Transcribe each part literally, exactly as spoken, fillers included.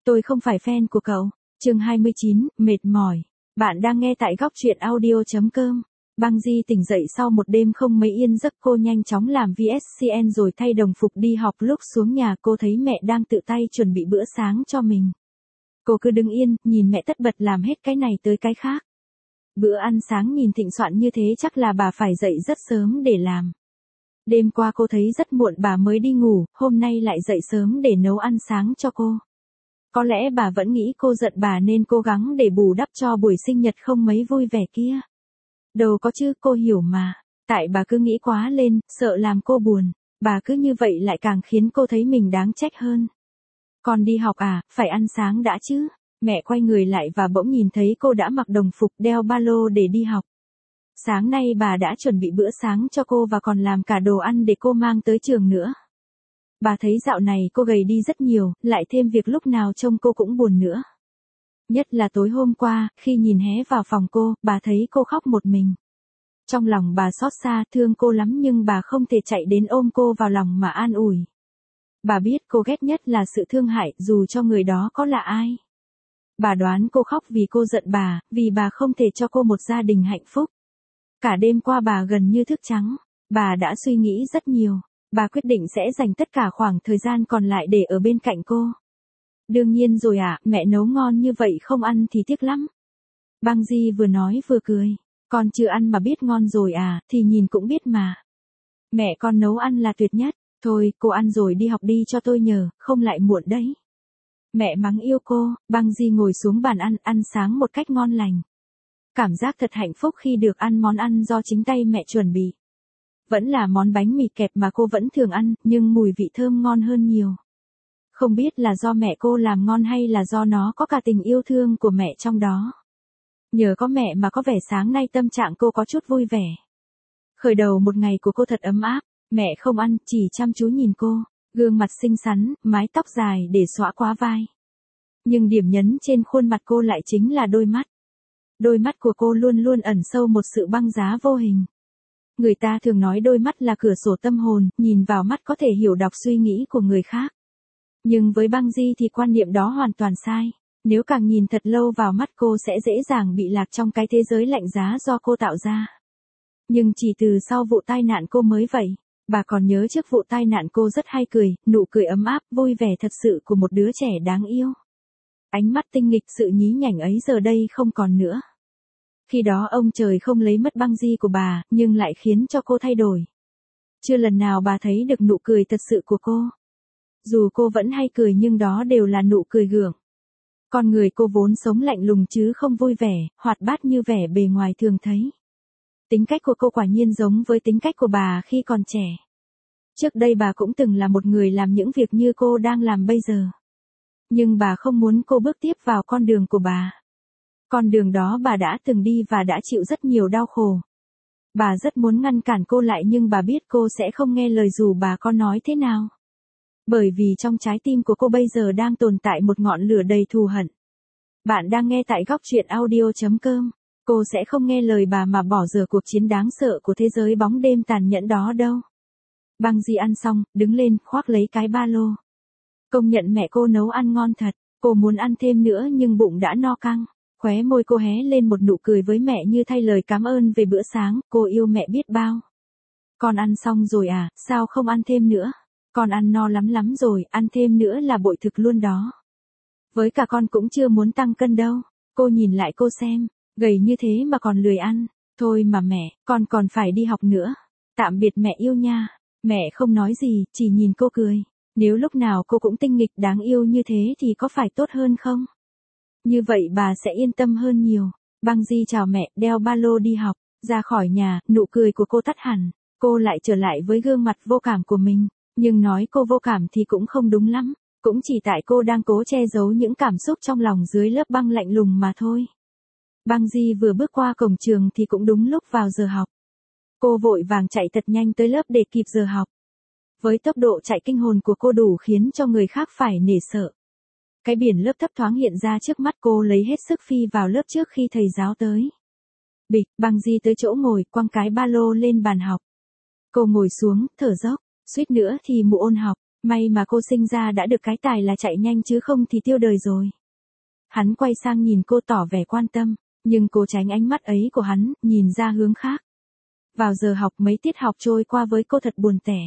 Tôi không phải fan của cậu. Chương hai mươi chín, mệt mỏi. Bạn đang nghe tại góc truyện audio chấm com. Băng Di tỉnh dậy sau một đêm không mấy yên giấc, cô nhanh chóng làm vê ét xê en rồi thay đồng phục đi học. Lúc xuống nhà cô thấy mẹ đang tự tay chuẩn bị bữa sáng cho mình. Cô cứ đứng yên, nhìn mẹ tất bật làm hết cái này tới cái khác. Bữa ăn sáng nhìn thịnh soạn như thế chắc là bà phải dậy rất sớm để làm. Đêm qua cô thấy rất muộn bà mới đi ngủ, hôm nay lại dậy sớm để nấu ăn sáng cho cô. Có lẽ bà vẫn nghĩ cô giận bà nên cố gắng để bù đắp cho buổi sinh nhật không mấy vui vẻ kia. Đâu có chứ, cô hiểu mà. Tại bà cứ nghĩ quá lên, sợ làm cô buồn. Bà cứ như vậy lại càng khiến cô thấy mình đáng trách hơn. Con đi học à, phải ăn sáng đã chứ. Mẹ quay người lại và bỗng nhìn thấy cô đã mặc đồng phục đeo ba lô để đi học. Sáng nay bà đã chuẩn bị bữa sáng cho cô và còn làm cả đồ ăn để cô mang tới trường nữa. Bà thấy dạo này cô gầy đi rất nhiều, lại thêm việc lúc nào trông cô cũng buồn nữa. Nhất là tối hôm qua, khi nhìn hé vào phòng cô, bà thấy cô khóc một mình. Trong lòng bà xót xa, thương cô lắm nhưng bà không thể chạy đến ôm cô vào lòng mà an ủi. Bà biết cô ghét nhất là sự thương hại, dù cho người đó có là ai. Bà đoán cô khóc vì cô giận bà, vì bà không thể cho cô một gia đình hạnh phúc. Cả đêm qua bà gần như thức trắng, bà đã suy nghĩ rất nhiều. Bà quyết định sẽ dành tất cả khoảng thời gian còn lại để ở bên cạnh cô. Đương nhiên rồi ạ, à, mẹ nấu ngon như vậy không ăn thì tiếc lắm. Băng Di vừa nói vừa cười. Con chưa ăn mà biết ngon rồi à, thì nhìn cũng biết mà. Mẹ con nấu ăn là tuyệt nhất. Thôi, cô ăn rồi đi học đi cho tôi nhờ, không lại muộn đấy. Mẹ mắng yêu cô. Băng Di ngồi xuống bàn ăn, ăn sáng một cách ngon lành. Cảm giác thật hạnh phúc khi được ăn món ăn do chính tay mẹ chuẩn bị. Vẫn là món bánh mì kẹp mà cô vẫn thường ăn, nhưng mùi vị thơm ngon hơn nhiều. Không biết là do mẹ cô làm ngon hay là do nó có cả tình yêu thương của mẹ trong đó. Nhờ có mẹ mà có vẻ sáng nay tâm trạng cô có chút vui vẻ. Khởi đầu một ngày của cô thật ấm áp, mẹ không ăn, chỉ chăm chú nhìn cô, gương mặt xinh xắn, mái tóc dài để xõa quá vai. Nhưng điểm nhấn trên khuôn mặt cô lại chính là đôi mắt. Đôi mắt của cô luôn luôn ẩn sâu một sự băng giá vô hình. Người ta thường nói đôi mắt là cửa sổ tâm hồn, nhìn vào mắt có thể hiểu đọc suy nghĩ của người khác. Nhưng với Băng Di thì quan niệm đó hoàn toàn sai. Nếu càng nhìn thật lâu vào mắt cô sẽ dễ dàng bị lạc trong cái thế giới lạnh giá do cô tạo ra. Nhưng chỉ từ sau vụ tai nạn cô mới vậy. Bà còn nhớ trước vụ tai nạn cô rất hay cười, nụ cười ấm áp, vui vẻ thật sự của một đứa trẻ đáng yêu. Ánh mắt tinh nghịch sự nhí nhảnh ấy giờ đây không còn nữa. Khi đó ông trời không lấy mất Băng Di của bà, nhưng lại khiến cho cô thay đổi. Chưa lần nào bà thấy được nụ cười thật sự của cô. Dù cô vẫn hay cười nhưng đó đều là nụ cười gượng. Con người cô vốn sống lạnh lùng chứ không vui vẻ, hoạt bát như vẻ bề ngoài thường thấy. Tính cách của cô quả nhiên giống với tính cách của bà khi còn trẻ. Trước đây bà cũng từng là một người làm những việc như cô đang làm bây giờ. Nhưng bà không muốn cô bước tiếp vào con đường của bà. Con đường đó bà đã từng đi và đã chịu rất nhiều đau khổ. Bà rất muốn ngăn cản cô lại nhưng bà biết cô sẽ không nghe lời dù bà có nói thế nào. Bởi vì trong trái tim của cô bây giờ đang tồn tại một ngọn lửa đầy thù hận. Bạn đang nghe tại góc truyện audio chấm com. Cô sẽ không nghe lời bà mà bỏ dở cuộc chiến đáng sợ của thế giới bóng đêm tàn nhẫn đó đâu. Băng Di ăn xong, đứng lên, khoác lấy cái ba lô. Công nhận mẹ cô nấu ăn ngon thật, cô muốn ăn thêm nữa nhưng bụng đã no căng. Khóe môi cô hé lên một nụ cười với mẹ như thay lời cảm ơn về bữa sáng, cô yêu mẹ biết bao. Con ăn xong rồi à, sao không ăn thêm nữa? Con ăn no lắm lắm rồi, ăn thêm nữa là bội thực luôn đó. Với cả con cũng chưa muốn tăng cân đâu. Cô nhìn lại cô xem, gầy như thế mà còn lười ăn. Thôi mà mẹ, con còn phải đi học nữa. Tạm biệt mẹ yêu nha. Mẹ không nói gì, chỉ nhìn cô cười. Nếu lúc nào cô cũng tinh nghịch đáng yêu như thế thì có phải tốt hơn không? Như vậy bà sẽ yên tâm hơn nhiều. Băng Di chào mẹ, đeo ba lô đi học, ra khỏi nhà, nụ cười của cô tắt hẳn. Cô lại trở lại với gương mặt vô cảm của mình. Nhưng nói cô vô cảm thì cũng không đúng lắm. Cũng chỉ tại cô đang cố che giấu những cảm xúc trong lòng dưới lớp băng lạnh lùng mà thôi. Băng Di vừa bước qua cổng trường thì cũng đúng lúc vào giờ học. Cô vội vàng chạy thật nhanh tới lớp để kịp giờ học. Với tốc độ chạy kinh hồn của cô đủ khiến cho người khác phải nể sợ. Cái biển lớp thấp thoáng hiện ra trước mắt cô lấy hết sức phi vào lớp trước khi thầy giáo tới. Bịch, Băng Di tới chỗ ngồi, quăng cái ba lô lên bàn học. Cô ngồi xuống, thở dốc, suýt nữa thì mụ ôn học. May mà cô sinh ra đã được cái tài là chạy nhanh chứ không thì tiêu đời rồi. Hắn quay sang nhìn cô tỏ vẻ quan tâm, nhưng cô tránh ánh mắt ấy của hắn, nhìn ra hướng khác. Vào giờ học mấy tiết học trôi qua với cô thật buồn tẻ.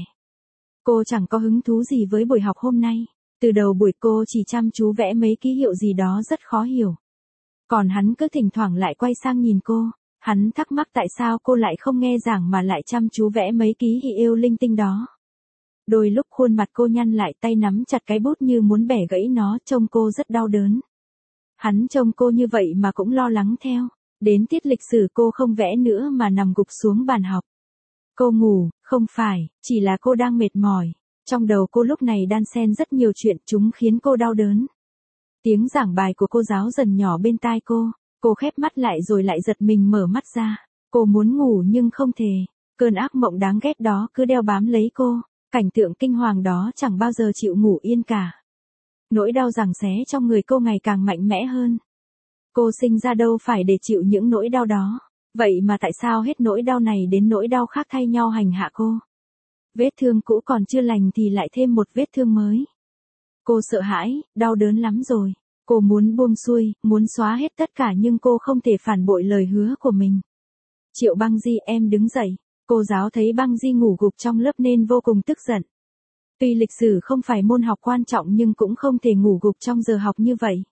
Cô chẳng có hứng thú gì với buổi học hôm nay. Từ đầu buổi cô chỉ chăm chú vẽ mấy ký hiệu gì đó rất khó hiểu. Còn hắn cứ thỉnh thoảng lại quay sang nhìn cô. Hắn thắc mắc tại sao cô lại không nghe giảng mà lại chăm chú vẽ mấy ký hiệu linh tinh đó. Đôi lúc khuôn mặt cô nhăn lại, tay nắm chặt cái bút như muốn bẻ gãy nó, trông cô rất đau đớn. Hắn trông cô như vậy mà cũng lo lắng theo. Đến tiết lịch sử cô không vẽ nữa mà nằm gục xuống bàn học. Cô ngủ, không phải, chỉ là cô đang mệt mỏi. Trong đầu cô lúc này đan xen rất nhiều chuyện, chúng khiến cô đau đớn. Tiếng giảng bài của cô giáo dần nhỏ bên tai cô. Cô khép mắt lại rồi lại giật mình mở mắt ra. Cô muốn ngủ nhưng không thể. Cơn ác mộng đáng ghét đó cứ đeo bám lấy cô. Cảnh tượng kinh hoàng đó chẳng bao giờ chịu ngủ yên cả. Nỗi đau giằng xé trong người cô ngày càng mạnh mẽ hơn. Cô sinh ra đâu phải để chịu những nỗi đau đó. Vậy mà tại sao hết nỗi đau này đến nỗi đau khác thay nhau hành hạ cô? Vết thương cũ còn chưa lành thì lại thêm một vết thương mới. Cô sợ hãi, đau đớn lắm rồi. Cô muốn buông xuôi, muốn xóa hết tất cả nhưng cô không thể phản bội lời hứa của mình. Triệu Băng Di, em đứng dậy. Cô giáo thấy Băng Di ngủ gục trong lớp nên vô cùng tức giận. Tuy lịch sử không phải môn học quan trọng nhưng cũng không thể ngủ gục trong giờ học như vậy.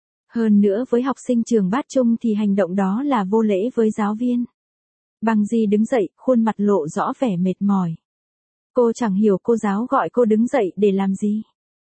Hơn nữa với học sinh trường Bát Trung thì hành động đó là vô lễ với giáo viên. Băng Di đứng dậy, khuôn mặt lộ rõ vẻ mệt mỏi. Cô chẳng hiểu cô giáo gọi cô đứng dậy để làm gì.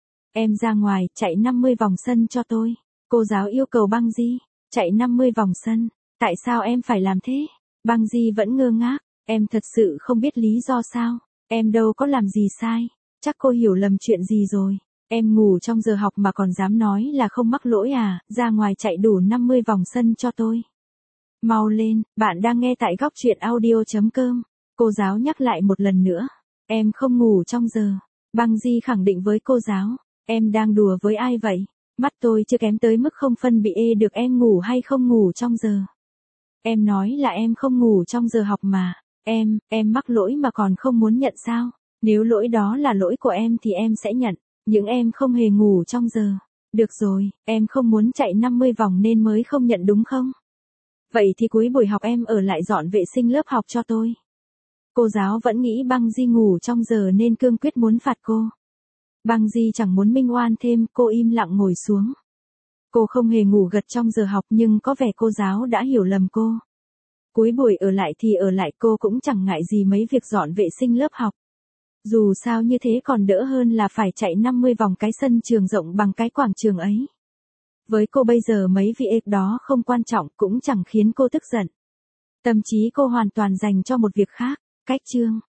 Em ra ngoài, chạy năm mươi vòng sân cho tôi. Cô giáo yêu cầu Băng Di, chạy năm mươi vòng sân. Tại sao em phải làm thế? Băng Di vẫn ngơ ngác, em thật sự không biết lý do sao. Em đâu có làm gì sai. Chắc cô hiểu lầm chuyện gì rồi. Em ngủ trong giờ học mà còn dám nói là không mắc lỗi à, ra ngoài chạy đủ năm mươi vòng sân cho tôi. Mau lên, bạn đang nghe tại góc truyện audio chấm com. Cô giáo nhắc lại một lần nữa. Em không ngủ trong giờ. Băng Di khẳng định với cô giáo. Em đang đùa với ai vậy? Mắt tôi chưa kém tới mức không phân biệt được em ngủ hay không ngủ trong giờ. Em nói là em không ngủ trong giờ học mà. Em, em mắc lỗi mà còn không muốn nhận sao? Nếu lỗi đó là lỗi của em thì em sẽ nhận. Nhưng em không hề ngủ trong giờ. Được rồi, em không muốn chạy năm mươi vòng nên mới không nhận đúng không? Vậy thì cuối buổi học em ở lại dọn vệ sinh lớp học cho tôi. Cô giáo vẫn nghĩ Băng Di ngủ trong giờ nên cương quyết muốn phạt cô. Băng Di chẳng muốn minh oan thêm, cô im lặng ngồi xuống. Cô không hề ngủ gật trong giờ học nhưng có vẻ cô giáo đã hiểu lầm cô. Cuối buổi ở lại thì ở lại, cô cũng chẳng ngại gì mấy việc dọn vệ sinh lớp học. Dù sao như thế còn đỡ hơn là phải chạy năm mươi vòng cái sân trường rộng bằng cái quảng trường ấy. Với cô bây giờ mấy việc đó không quan trọng cũng chẳng khiến cô tức giận. Tâm trí cô hoàn toàn dành cho một việc khác, cách chương.